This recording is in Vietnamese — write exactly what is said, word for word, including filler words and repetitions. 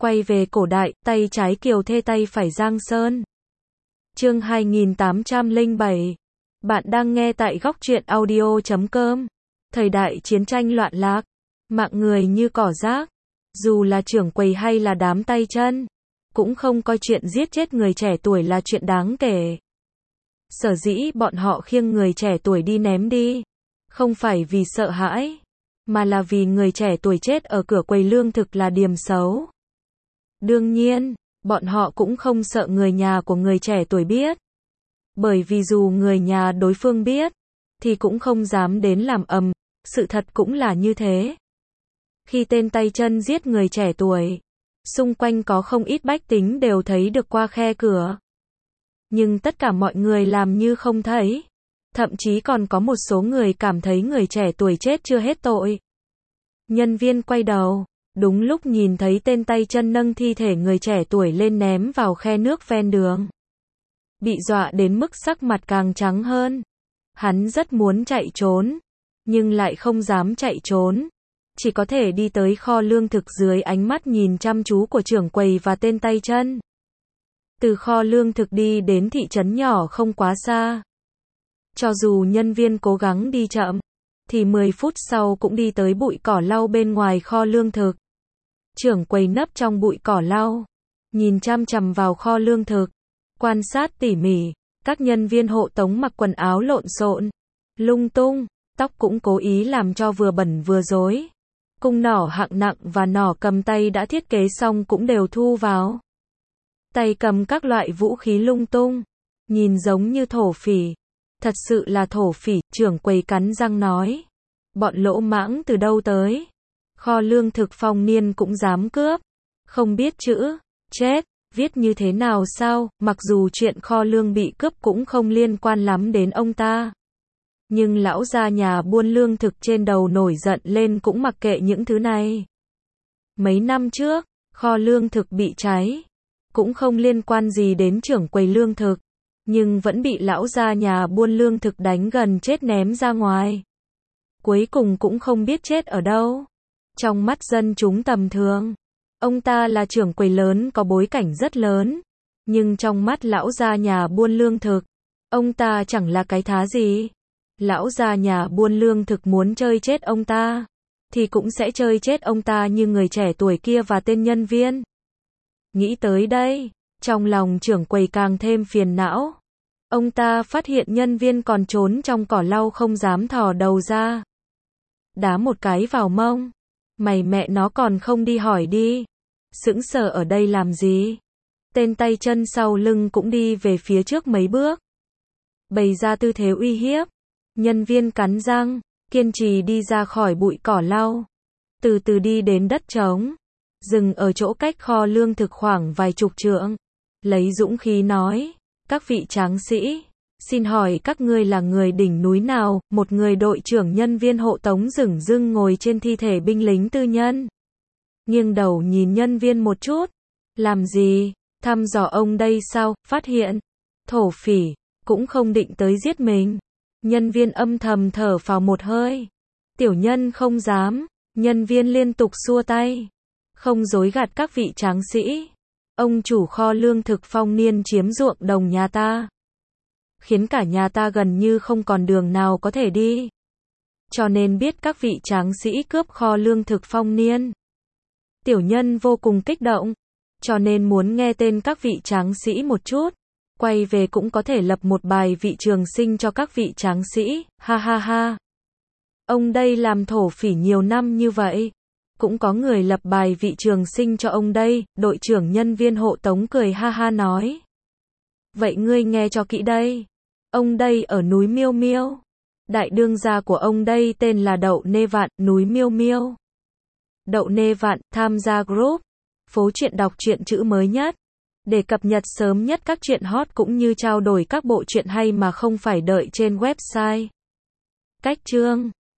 Quay về cổ đại, tay trái Kiều Thê tay phải Giang Sơn. Chương hai nghìn tám trăm lẻ bảy. Bạn đang nghe tại góc truyện audio chấm com. Thời đại chiến tranh loạn lạc, mạng người như cỏ rác, dù là trưởng quầy hay là đám tay chân, cũng không coi chuyện giết chết người trẻ tuổi là chuyện đáng kể. Sở dĩ bọn họ khiêng người trẻ tuổi đi ném đi, không phải vì sợ hãi, mà là vì người trẻ tuổi chết ở cửa quầy lương thực là điềm xấu. Đương nhiên, bọn họ cũng không sợ người nhà của người trẻ tuổi biết. Bởi vì dù người nhà đối phương biết, thì cũng không dám đến làm ầm, sự thật cũng là như thế. Khi tên tay chân giết người trẻ tuổi, xung quanh có không ít bách tính đều thấy được qua khe cửa. Nhưng tất cả mọi người làm như không thấy. Thậm chí còn có một số người cảm thấy người trẻ tuổi chết chưa hết tội. Nhân viên quay đầu, đúng lúc nhìn thấy tên tay chân nâng thi thể người trẻ tuổi lên ném vào khe nước ven đường. Bị dọa đến mức sắc mặt càng trắng hơn. Hắn rất muốn chạy trốn, nhưng lại không dám chạy trốn. Chỉ có thể đi tới kho lương thực dưới ánh mắt nhìn chăm chú của trưởng quầy và tên tay chân. Từ kho lương thực đi đến thị trấn nhỏ không quá xa. Cho dù nhân viên cố gắng đi chậm, thì mười phút sau cũng đi tới bụi cỏ lau bên ngoài kho lương thực. Trưởng quầy nấp trong bụi cỏ lau, nhìn chăm chằm vào kho lương thực, quan sát tỉ mỉ. Các nhân viên hộ tống mặc quần áo lộn xộn, lung tung, tóc cũng cố ý làm cho vừa bẩn vừa rối. Cung nỏ hạng nặng và nỏ cầm tay đã thiết kế xong cũng đều thu vào. Tay cầm các loại vũ khí lung tung, nhìn giống như thổ phỉ. Thật sự là thổ phỉ, trưởng quầy cắn răng nói. Bọn lỗ mãng từ đâu tới? Kho lương thực Phong Niên cũng dám cướp. Không biết chữ, chết, viết như thế nào sao, mặc dù chuyện kho lương bị cướp cũng không liên quan lắm đến ông ta. Nhưng lão gia nhà buôn lương thực trên đầu nổi giận lên cũng mặc kệ những thứ này. Mấy năm trước, kho lương thực bị cháy. Cũng không liên quan gì đến trưởng quầy lương thực. Nhưng vẫn bị lão gia nhà buôn lương thực đánh gần chết ném ra ngoài. Cuối cùng cũng không biết chết ở đâu. Trong mắt dân chúng tầm thường, ông ta là trưởng quầy lớn có bối cảnh rất lớn. Nhưng trong mắt lão gia nhà buôn lương thực, ông ta chẳng là cái thá gì. Lão gia nhà buôn lương thực muốn chơi chết ông ta, thì cũng sẽ chơi chết ông ta như người trẻ tuổi kia và tên nhân viên. Nghĩ tới đây, trong lòng trưởng quầy càng thêm phiền não. Ông ta phát hiện nhân viên còn trốn trong cỏ lau không dám thò đầu ra. Đá một cái vào mông. Mày mẹ nó còn không đi hỏi đi. Sững sờ ở đây làm gì? Tên tay chân sau lưng cũng đi về phía trước mấy bước. Bày ra tư thế uy hiếp. Nhân viên cắn răng, kiên trì đi ra khỏi bụi cỏ lau. Từ từ đi đến đất trống. Dừng ở chỗ cách kho lương thực khoảng vài chục trượng. Lấy dũng khí nói. Các vị tráng sĩ, xin hỏi các ngươi là người đỉnh núi nào? Một người đội trưởng nhân viên hộ tống dửng dưng ngồi trên thi thể binh lính tư nhân. Nghiêng đầu nhìn nhân viên một chút. Làm gì? Thăm dò ông đây sao? Phát hiện. Thổ phỉ, cũng không định tới giết mình. Nhân viên âm thầm thở phào một hơi. Tiểu nhân không dám. Nhân viên liên tục xua tay. Không dối gạt các vị tráng sĩ. Ông chủ kho lương thực Phong Niên chiếm ruộng đồng nhà ta. Khiến cả nhà ta gần như không còn đường nào có thể đi. Cho nên biết các vị tráng sĩ cướp kho lương thực Phong Niên. Tiểu nhân vô cùng kích động. Cho nên muốn nghe tên các vị tráng sĩ một chút. Quay về cũng có thể lập một bài vị trường sinh cho các vị tráng sĩ. Ha ha ha. Ông đây làm thổ phỉ nhiều năm như vậy. Cũng có người lập bài vị trường sinh cho ông đây, đội trưởng nhân viên hộ tống cười ha ha nói. Vậy ngươi nghe cho kỹ đây. Ông đây ở núi Miêu Miêu. Đại đương gia của ông đây tên là Đậu Nê Vạn, núi Miêu Miêu. Đậu Nê Vạn, tham gia group. Phố truyện đọc truyện chữ mới nhất. Để cập nhật sớm nhất các truyện hot cũng như trao đổi các bộ truyện hay mà không phải đợi trên website. Cách chương.